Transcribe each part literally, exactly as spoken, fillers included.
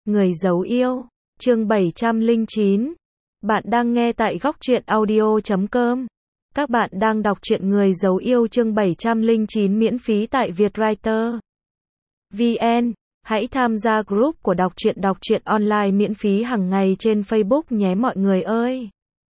Người giấu yêu, chương bảy trăm lẻ chín. Bạn đang nghe tại góc truyện audio chấm com. Các bạn đang đọc truyện Người giấu yêu chương bảy trăm lẻ chín miễn phí tại Vietwriter chấm vn. Hãy tham gia group của đọc truyện đọc truyện online miễn phí hàng ngày trên Facebook nhé mọi người ơi.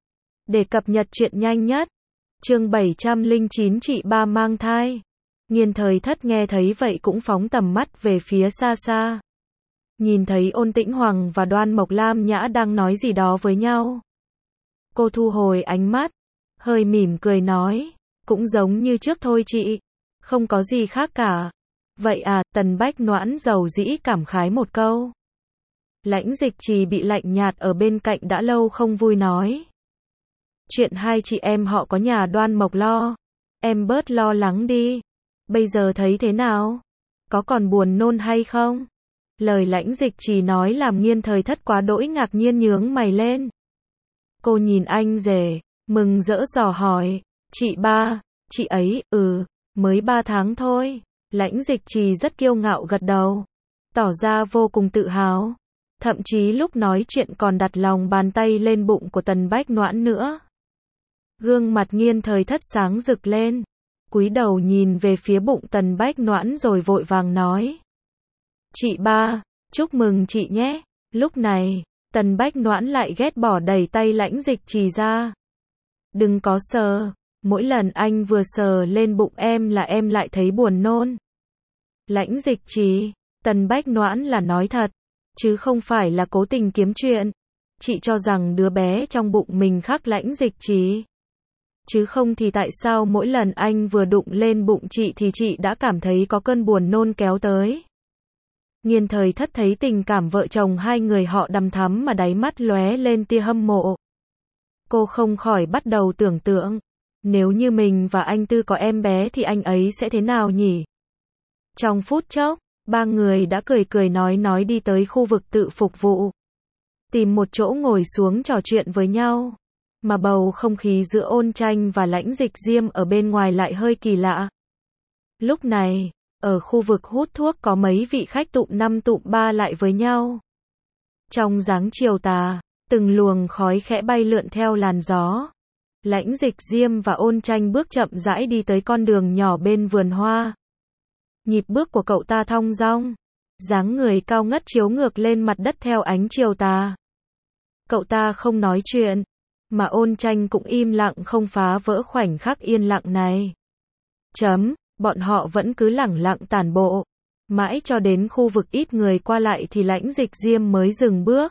Để cập nhật truyện nhanh nhất. Chương bảy trăm lẻ chín chị ba mang thai. Nghiên Thời Thất nghe thấy vậy cũng phóng tầm mắt về phía xa xa. Nhìn thấy Ôn Tĩnh Hoàng và Đoan Mộc Lam Nhã đang nói gì đó với nhau. Cô thu hồi ánh mắt, hơi mỉm cười nói, cũng giống như trước thôi chị, không có gì khác cả. Vậy à, Tần Bách Noãn dầu dĩ cảm khái một câu. Lãnh Dịch Trì bị lạnh nhạt ở bên cạnh đã lâu không vui nói. Chuyện hai chị em họ có nhà Đoan Mộc lo, em bớt lo lắng đi. Bây giờ thấy thế nào? Có còn buồn nôn hay không? Lời Lãnh Dịch Trì nói làm Nghiên Thời Thất quá đỗi ngạc nhiên nhướng mày lên. Cô nhìn anh rể, mừng rỡ dò hỏi, chị ba, chị ấy, ừ, mới ba tháng thôi. Lãnh Dịch Trì rất kiêu ngạo gật đầu, tỏ ra vô cùng tự hào. Thậm chí lúc nói chuyện còn đặt lòng bàn tay lên bụng của Tần Bách Noãn nữa. Gương mặt Nghiên Thời Thất sáng rực lên, cúi đầu nhìn về phía bụng Tần Bách Noãn rồi vội vàng nói. Chị ba, chúc mừng chị nhé. Lúc này, Tần Bách Noãn lại ghét bỏ đẩy tay Lãnh Dịch Trì ra. Đừng có sờ, mỗi lần anh vừa sờ lên bụng em là em lại thấy buồn nôn. Lãnh Dịch Trì, Tần Bách Noãn là nói thật, chứ không phải là cố tình kiếm chuyện. Chị cho rằng đứa bé trong bụng mình khác Lãnh Dịch Trì. Chứ không thì tại sao mỗi lần anh vừa đụng lên bụng chị thì chị đã cảm thấy có cơn buồn nôn kéo tới. Nghiên Thời Thất thấy tình cảm vợ chồng hai người họ đằm thắm mà đáy mắt lóe lên tia hâm mộ. Cô không khỏi bắt đầu tưởng tượng, nếu như mình và anh Tư có em bé thì anh ấy sẽ thế nào nhỉ? Trong phút chốc, ba người đã cười cười nói nói đi tới khu vực tự phục vụ. Tìm một chỗ ngồi xuống trò chuyện với nhau. Mà bầu không khí giữa Ôn Tranh và Lãnh Dịch Diêm ở bên ngoài lại hơi kỳ lạ. Lúc này, ở khu vực hút thuốc có mấy vị khách tụm năm tụm ba lại với nhau. Trong dáng chiều tà, từng luồng khói khẽ bay lượn theo làn gió. Lãnh Dịch Diêm và Ôn Tranh bước chậm rãi đi tới con đường nhỏ bên vườn hoa. Nhịp bước của cậu ta thong dong, dáng người cao ngất chiếu ngược lên mặt đất theo ánh chiều tà. Cậu ta không nói chuyện, mà Ôn Tranh cũng im lặng không phá vỡ khoảnh khắc yên lặng này. Chấm. Bọn họ vẫn cứ lẳng lặng tản bộ. Mãi cho đến khu vực ít người qua lại thì Lãnh Dịch Diêm mới dừng bước.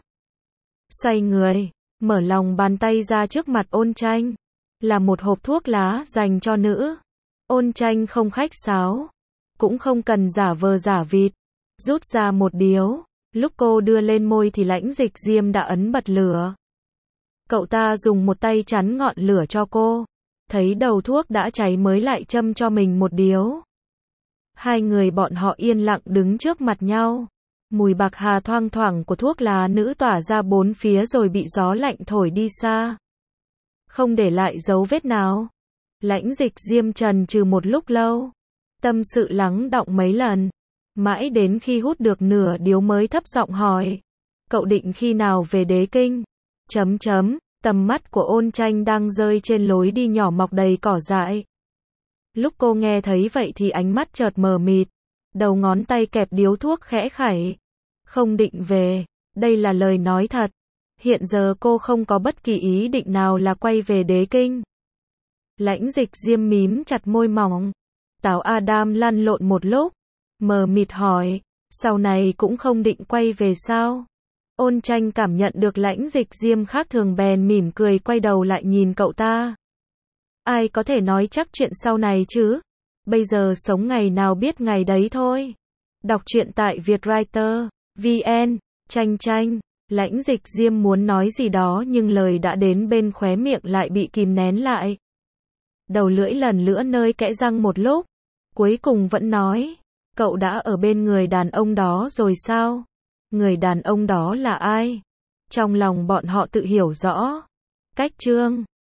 Xoay người, mở lòng bàn tay ra trước mặt Ôn Tranh. Là một hộp thuốc lá dành cho nữ. Ôn Tranh không khách sáo, cũng không cần giả vờ giả vịt. Rút ra một điếu. Lúc cô đưa lên môi thì Lãnh Dịch Diêm đã ấn bật lửa. Cậu ta dùng một tay chắn ngọn lửa cho cô. Thấy đầu thuốc đã cháy mới lại châm cho mình một điếu. Hai người bọn họ yên lặng đứng trước mặt nhau. Mùi bạc hà thoang thoảng của thuốc lá nữ tỏa ra bốn phía rồi bị gió lạnh thổi đi xa. Không để lại dấu vết nào. Lãnh Dịch Diêm trần trừ một lúc lâu. Tâm sự lắng đọng mấy lần. Mãi đến khi hút được nửa điếu mới thấp giọng hỏi. Cậu định khi nào về Đế Kinh? Chấm chấm. Tầm mắt của Ôn Tranh đang rơi trên lối đi nhỏ mọc đầy cỏ dại. Lúc cô nghe thấy vậy thì ánh mắt chợt mờ mịt. Đầu ngón tay kẹp điếu thuốc khẽ khẩy. Không định về. Đây là lời nói thật. Hiện giờ cô không có bất kỳ ý định nào là quay về Đế Kinh. Lãnh Dịch Diêm mím chặt môi mỏng. Táo Adam lăn lộn một lúc. Mờ mịt hỏi. Sau này cũng không định quay về sao? Ôn Tranh cảm nhận được Lãnh Dịch Diêm khác thường bèn mỉm cười quay đầu lại nhìn cậu ta. Ai có thể nói chắc chuyện sau này chứ? Bây giờ sống ngày nào biết ngày đấy thôi. Đọc truyện tại Vietwriter chấm vn. Tranh Tranh. Lãnh Dịch Diêm muốn nói gì đó nhưng lời đã đến bên khóe miệng lại bị kìm nén lại. Đầu lưỡi lần nữa nơi kẽ răng một lúc. Cuối cùng vẫn nói. Cậu đã ở bên người đàn ông đó rồi sao? Người đàn ông đó là ai? Trong lòng bọn họ tự hiểu rõ. Cách chương